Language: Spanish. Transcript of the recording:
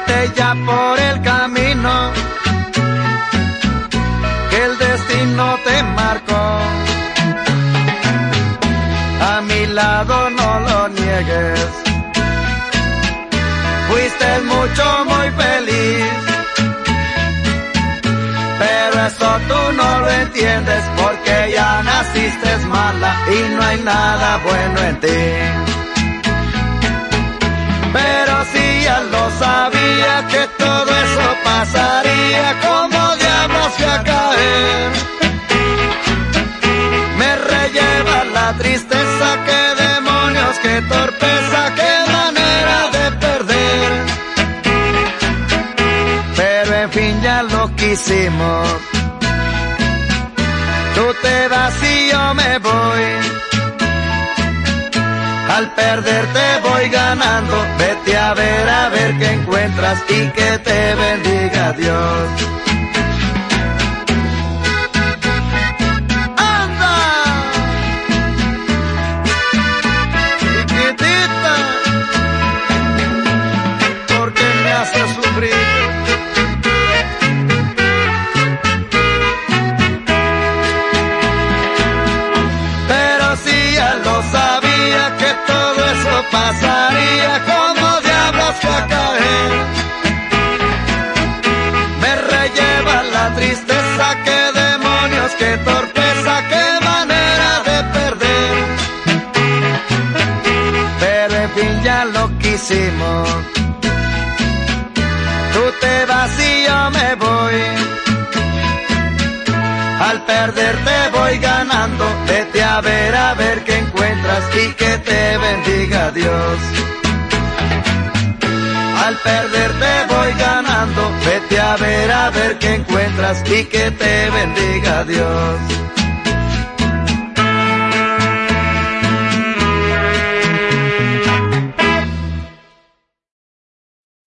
vete ya por el camino que el destino te marcó. A mi lado no lo niegues, fuiste mucho muy feliz, pero eso tú no lo entiendes porque ya naciste mala y no hay nada bueno en ti. Pero si ya lo sabía que todo eso pasaría, ¿cómo diablos fui a caer? Me relleva la tristeza, qué demonios, qué torpeza, qué manera de perder. Pero en fin ya lo quisimos, tú te vas y yo me voy. Al perder te voy ganando, vete a ver qué encuentras y que te bendiga Dios. ¡Anda! Chiquitita, ¿por qué me haces sufrir? Pero si ya lo sabía que todo eso pasaría, ¿cómo diablos fui a caer? Me relleva la tristeza, qué demonios, qué torpeza, qué manera de perder. Pero en fin ya lo quisimos, tú te vas y yo me voy. Al perder te voy ganando, vete a ver qué encuentras y que te bendiga Dios. Al perder te voy ganando, vete a ver qué encuentras y que te bendiga Dios.